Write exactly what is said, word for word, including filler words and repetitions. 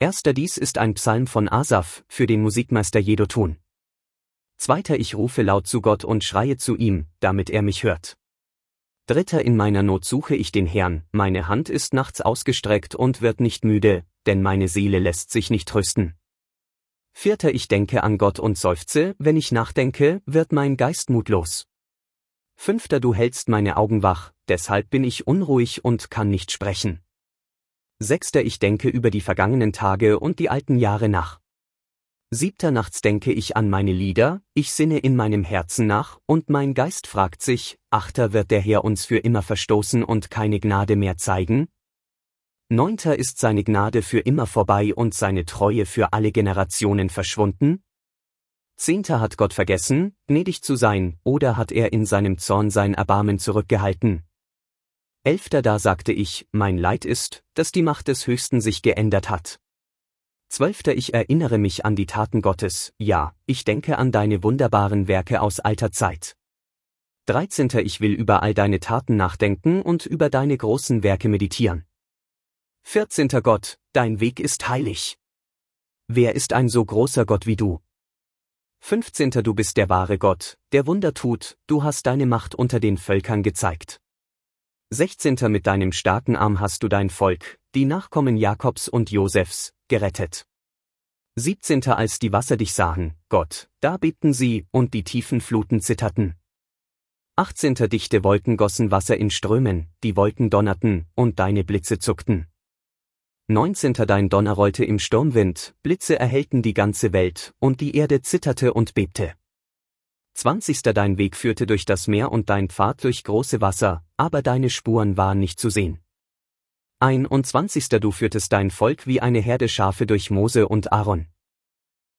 Erster Dies ist ein Psalm von Asaf, für den Musikmeister Jedutun. Zweiter Ich rufe laut zu Gott und schreie zu ihm, damit er mich hört. Dritter In meiner Not suche ich den Herrn, meine Hand ist nachts ausgestreckt und wird nicht müde, denn meine Seele lässt sich nicht trösten. Vierter Ich denke an Gott und seufze, wenn ich nachdenke, wird mein Geist mutlos. Fünfter Du hältst meine Augen wach, deshalb bin ich unruhig und kann nicht sprechen. Sechster Ich denke über die vergangenen Tage und die alten Jahre nach. Siebter Nachts denke ich an meine Lieder, ich sinne in meinem Herzen nach, und mein Geist fragt sich, Achter Wird der Herr uns für immer verstoßen und keine Gnade mehr zeigen? Neunter Ist seine Gnade für immer vorbei und seine Treue für alle Generationen verschwunden? Zehnter Hat Gott vergessen, gnädig zu sein, oder hat er in seinem Zorn sein Erbarmen zurückgehalten? Elfter Da sagte ich, mein Leid ist, dass die Macht des Höchsten sich geändert hat. Zwölfter Ich erinnere mich an die Taten Gottes, ja, ich denke an deine wunderbaren Werke aus alter Zeit. Dreizehnter Ich will über all deine Taten nachdenken und über deine großen Werke meditieren. Vierzehnter Gott, dein Weg ist heilig. Wer ist ein so großer Gott wie du? Fünfzehnter Du bist der wahre Gott, der Wunder tut, du hast deine Macht unter den Völkern gezeigt. Sechzehnter Mit deinem starken Arm hast du dein Volk, die Nachkommen Jakobs und Josefs, gerettet. Siebzehnter Als die Wasser dich sahen, Gott, da bebten sie, und die tiefen Fluten zitterten. Achtzehnter Dichte Wolken gossen Wasser in Strömen, die Wolken donnerten, und deine Blitze zuckten. Neunzehnter Dein Donner rollte im Sturmwind, Blitze erhellten die ganze Welt, und die Erde zitterte und bebte. Zwanzigster Dein Weg führte durch das Meer und dein Pfad durch große Wasser, aber deine Spuren waren nicht zu sehen. Einundzwanzigster Du führtest dein Volk wie eine Herde Schafe durch Mose und Aaron.